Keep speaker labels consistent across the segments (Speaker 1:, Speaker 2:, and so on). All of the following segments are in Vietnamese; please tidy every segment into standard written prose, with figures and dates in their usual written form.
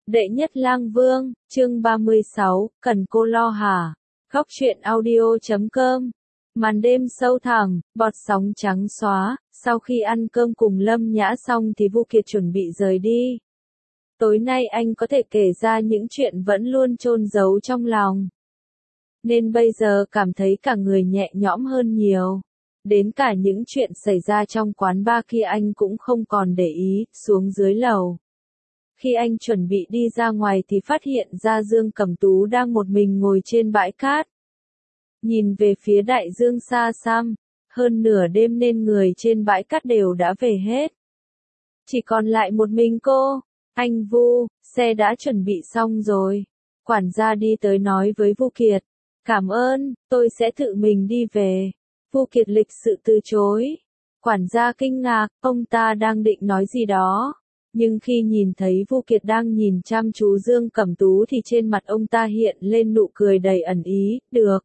Speaker 1: Đệ nhất lang vương, chương 36, cần cô lo hả? Góc truyện audio.com. Màn đêm sâu thẳm, bọt sóng trắng xóa, sau khi ăn cơm cùng Lâm Nhã xong thì Vu Kiệt chuẩn bị rời đi. Tối nay anh có thể kể ra những chuyện vẫn luôn chôn giấu trong lòng. Nên bây giờ cảm thấy cả người nhẹ nhõm hơn nhiều. Đến cả những chuyện xảy ra trong quán bar kia anh cũng không còn để ý, xuống dưới lầu. Khi anh chuẩn bị đi ra ngoài thì phát hiện ra Dương Cẩm Tú đang một mình ngồi trên bãi cát. Nhìn về phía đại dương xa xăm, hơn nửa đêm nên người trên bãi cát đều đã về hết. Chỉ còn lại một mình cô. Anh Vu, xe đã chuẩn bị xong rồi. Quản gia đi tới nói với Vu Kiệt. Cảm ơn, tôi sẽ tự mình đi về. Vu Kiệt lịch sự từ chối. Quản gia kinh ngạc, ông ta đang định nói gì đó. Nhưng khi nhìn thấy Vu Kiệt đang nhìn chăm chú Dương Cẩm Tú thì trên mặt ông ta hiện lên nụ cười đầy ẩn ý, được.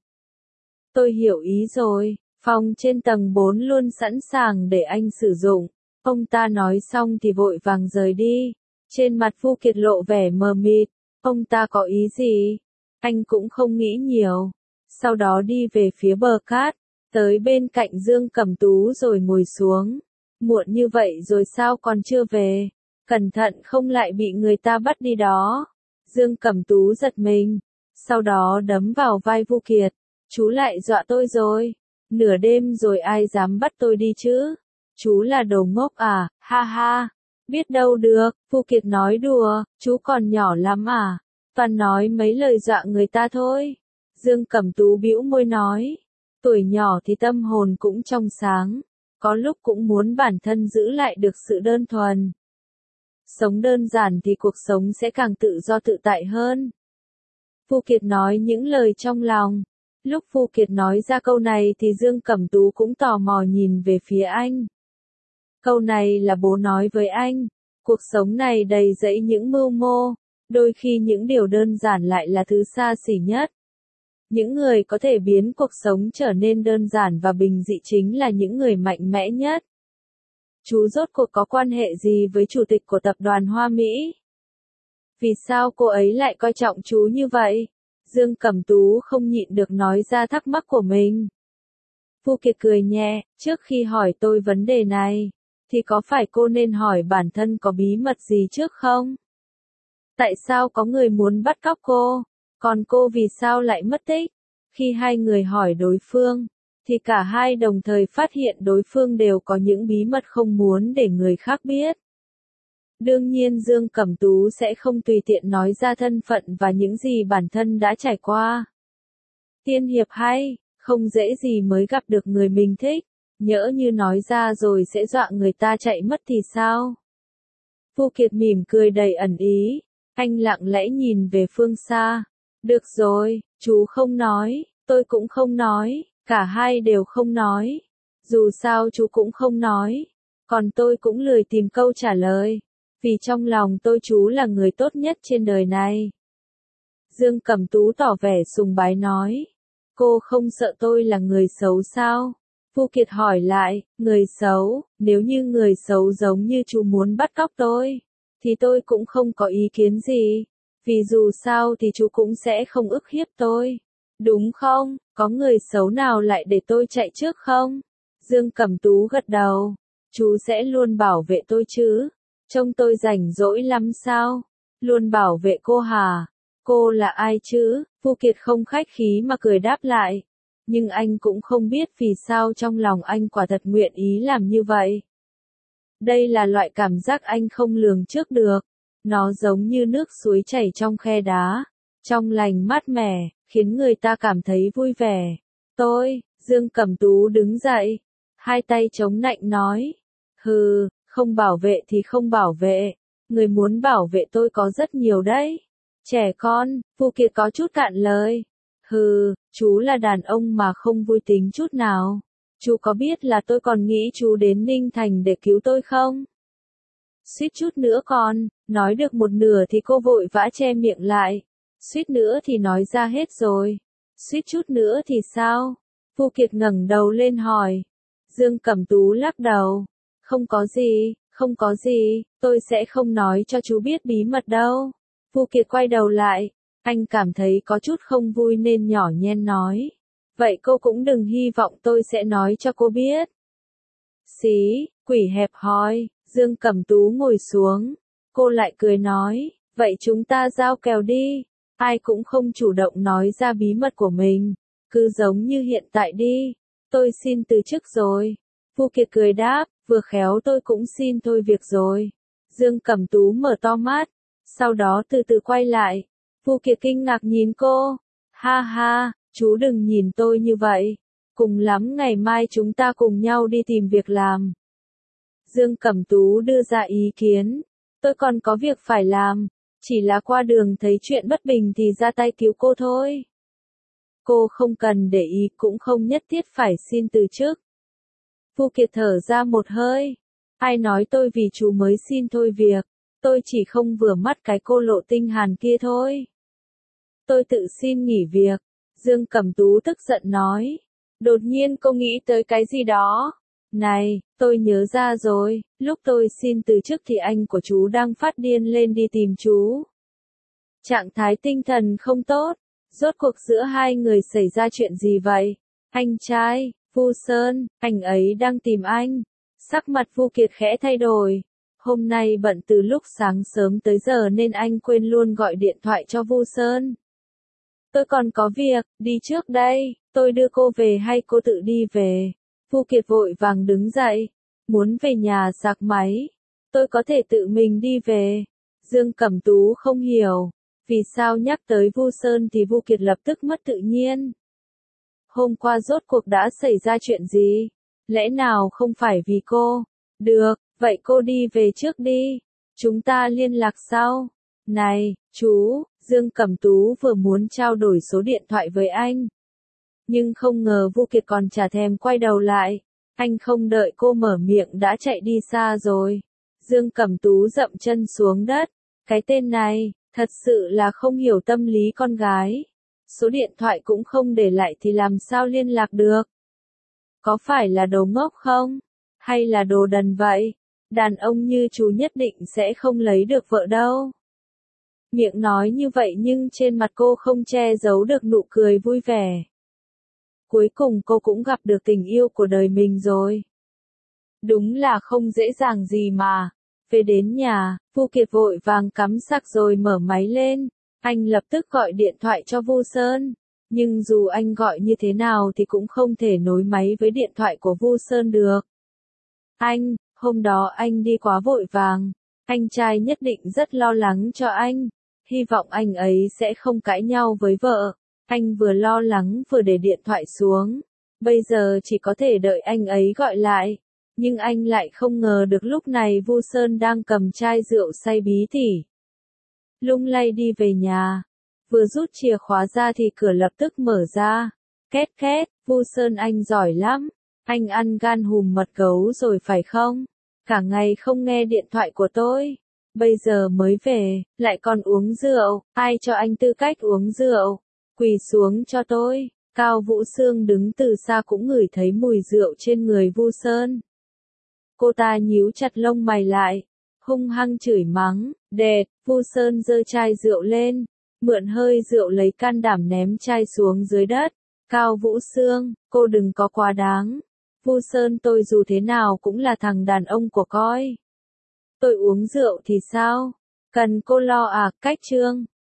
Speaker 1: Tôi hiểu ý rồi, phòng trên tầng 4 luôn sẵn sàng để anh sử dụng. Ông ta nói xong thì vội vàng rời đi. Trên mặt Vu Kiệt lộ vẻ mờ mịt, ông ta có ý gì? Anh cũng không nghĩ nhiều. Sau đó đi về phía bờ cát, tới bên cạnh Dương Cẩm Tú rồi ngồi xuống. Muộn như vậy rồi sao còn chưa về? Cẩn thận không lại bị người ta bắt đi đó. Dương Cẩm Tú giật mình, sau đó đấm vào vai Vu Kiệt. Chú lại dọa tôi rồi. Nửa đêm rồi ai dám bắt tôi đi chứ? Chú là đồ ngốc à, ha ha. Biết đâu được, Vu Kiệt nói đùa, chú còn nhỏ lắm à. Toàn nói mấy lời dọa người ta thôi. Dương Cẩm Tú bĩu môi nói. Tuổi nhỏ thì tâm hồn cũng trong sáng. Có lúc cũng muốn bản thân giữ lại được sự đơn thuần. Sống đơn giản thì cuộc sống sẽ càng tự do tự tại hơn. Vu Kiệt nói những lời trong lòng. Lúc Vu Kiệt nói ra câu này thì Dương Cẩm Tú cũng tò mò nhìn về phía anh. Câu này là bố nói với anh. Cuộc sống này đầy rẫy những mưu mô. Đôi khi những điều đơn giản lại là thứ xa xỉ nhất. Những người có thể biến cuộc sống trở nên đơn giản và bình dị chính là những người mạnh mẽ nhất. Chú rốt cuộc có quan hệ gì với chủ tịch của tập đoàn Hoa Mỹ? Vì sao cô ấy lại coi trọng chú như vậy? Dương Cẩm Tú không nhịn được nói ra thắc mắc của mình. Vu Kiệt cười nhẹ, trước khi hỏi tôi vấn đề này, thì có phải cô nên hỏi bản thân có bí mật gì trước không? Tại sao có người muốn bắt cóc cô? Còn cô vì sao lại mất tích? Khi hai người hỏi đối phương, thì cả hai đồng thời phát hiện đối phương đều có những bí mật không muốn để người khác biết. Đương nhiên Dương Cẩm Tú sẽ không tùy tiện nói ra thân phận và những gì bản thân đã trải qua. Tiên hiệp hay, không dễ gì mới gặp được người mình thích, nhỡ như nói ra rồi sẽ dọa người ta chạy mất thì sao? Vu Kiệt mỉm cười đầy ẩn ý, anh lặng lẽ nhìn về phương xa. Được rồi, chú không nói, tôi cũng không nói, cả hai đều không nói. Dù sao chú cũng không nói, còn tôi cũng lười tìm câu trả lời. Vì trong lòng tôi chú là người tốt nhất trên đời này. Dương Cẩm Tú tỏ vẻ sùng bái nói. Cô không sợ tôi là người xấu sao? Vu Kiệt hỏi lại, người xấu, nếu như người xấu giống như chú muốn bắt cóc tôi, thì tôi cũng không có ý kiến gì. Vì dù sao thì chú cũng sẽ không ức hiếp tôi. Đúng không? Có người xấu nào lại để tôi chạy trước không? Dương Cẩm Tú gật đầu. Chú sẽ luôn bảo vệ tôi chứ? Trông tôi rảnh rỗi lắm sao? Luôn bảo vệ cô hả? Cô là ai chứ? Vu Kiệt không khách khí mà cười đáp lại. Nhưng anh cũng không biết vì sao trong lòng anh quả thật nguyện ý làm như vậy. Đây là loại cảm giác anh không lường trước được. Nó giống như nước suối chảy trong khe đá. Trong lành mát mẻ, khiến người ta cảm thấy vui vẻ. Dương Cẩm Tú đứng dậy. Hai tay chống nạnh nói. Hừ. Không bảo vệ thì không bảo vệ. Người muốn bảo vệ tôi có rất nhiều đấy. Trẻ con, Vu Kiệt có chút cạn lời. Hừ, chú là đàn ông mà không vui tính chút nào. Chú có biết là tôi còn nghĩ chú đến Ninh Thành để cứu tôi không? Suýt chút nữa còn, nói được một nửa thì cô vội vã che miệng lại. Suýt nữa thì nói ra hết rồi. Suýt chút nữa thì sao? Vu Kiệt ngẩng đầu lên hỏi. Dương Cẩm Tú lắc đầu. Không có gì, tôi sẽ không nói cho chú biết bí mật đâu. Vu Kiệt quay đầu lại, anh cảm thấy có chút không vui nên nhỏ nhen nói. Vậy cô cũng đừng hy vọng tôi sẽ nói cho cô biết. Xí, quỷ hẹp hòi, Dương Cẩm Tú ngồi xuống. Cô lại cười nói, vậy chúng ta giao kèo đi. Ai cũng không chủ động nói ra bí mật của mình. Cứ giống như hiện tại đi. Tôi xin từ chức rồi. Vu Kiệt cười đáp, vừa khéo tôi cũng xin thôi việc rồi. Dương Cẩm Tú mở to mắt. Sau đó từ từ quay lại. Vu Kiệt kinh ngạc nhìn cô. Ha ha, chú đừng nhìn tôi như vậy. Cùng lắm ngày mai chúng ta cùng nhau đi tìm việc làm. Dương Cẩm Tú đưa ra ý kiến. Tôi còn có việc phải làm. Chỉ là qua đường thấy chuyện bất bình thì ra tay cứu cô thôi. Cô không cần để ý cũng không nhất thiết phải xin từ chức. Vu Kiệt thở ra một hơi. Ai nói tôi vì chú mới xin thôi việc. Tôi chỉ không vừa mắt cái cô Lộ Tinh Hàn kia thôi. Tôi tự xin nghỉ việc. Dương Cẩm Tú tức giận nói. Đột nhiên cô nghĩ tới cái gì đó. Này, tôi nhớ ra rồi, lúc tôi xin từ chức thì anh của chú đang phát điên lên đi tìm chú. Trạng thái tinh thần không tốt. Rốt cuộc giữa hai người xảy ra chuyện gì vậy? Anh trai, Vu Sơn, anh ấy đang tìm anh. Sắc mặt Vu Kiệt khẽ thay đổi. Hôm nay bận từ lúc sáng sớm tới giờ nên anh quên luôn gọi điện thoại cho Vu Sơn. Tôi còn có việc, đi trước đây, tôi đưa cô về hay cô tự đi về? Vu Kiệt vội vàng đứng dậy, muốn về nhà sạc máy. Tôi có thể tự mình đi về. Dương Cẩm Tú không hiểu, vì sao nhắc tới Vu Sơn thì Vu Kiệt lập tức mất tự nhiên. Hôm qua rốt cuộc đã xảy ra chuyện gì? Lẽ nào không phải vì cô? Được, vậy cô đi về trước đi. Chúng ta liên lạc sau. Này, chú, Dương Cẩm Tú vừa muốn trao đổi số điện thoại với anh. Nhưng không ngờ Vu Kiệt còn chả thèm quay đầu lại. Anh không đợi cô mở miệng đã chạy đi xa rồi. Dương Cẩm Tú dậm chân xuống đất. Cái tên này, thật sự là không hiểu tâm lý con gái. Số điện thoại cũng không để lại thì làm sao liên lạc được? Có phải là đồ ngốc không? Hay là đồ đần vậy? Đàn ông như chú nhất định sẽ không lấy được vợ đâu. Miệng nói như vậy nhưng trên mặt cô không che giấu được nụ cười vui vẻ. Cuối cùng cô cũng gặp được tình yêu của đời mình rồi. Đúng là không dễ dàng gì mà. Về đến nhà, Vu Kiệt vội vàng cắm sạc rồi mở máy lên. Anh lập tức gọi điện thoại cho Vu Sơn. Nhưng dù anh gọi như thế nào thì cũng không thể nối máy với điện thoại của Vu Sơn được. Anh, hôm đó anh đi quá vội vàng. Anh trai nhất định rất lo lắng cho anh. Hy vọng anh ấy sẽ không cãi nhau với vợ. Anh vừa lo lắng vừa để điện thoại xuống. Bây giờ chỉ có thể đợi anh ấy gọi lại. Nhưng anh lại không ngờ được lúc này Vu Sơn đang cầm chai rượu say bí tỉ. Lung lay đi về nhà. Vừa rút chìa khóa ra thì cửa lập tức mở ra. Két két, Vu Sơn anh giỏi lắm. Anh ăn gan hùm mật gấu rồi phải không? Cả ngày không nghe điện thoại của tôi. Bây giờ mới về, lại còn uống rượu. Ai cho anh tư cách uống rượu? Quỳ xuống cho tôi. Cao Vũ Sương đứng từ xa cũng ngửi thấy mùi rượu trên người Vu Sơn. Cô ta nhíu chặt lông mày lại, hung hăng chửi mắng, đệt, Vu Sơn giơ chai rượu lên, mượn hơi rượu lấy can đảm ném chai xuống dưới đất. Cao Vũ Sương, cô đừng có quá đáng. Vu Sơn tôi dù thế nào cũng là thằng đàn ông của coi. Tôi uống rượu thì sao? Cần cô lo à, cách chương.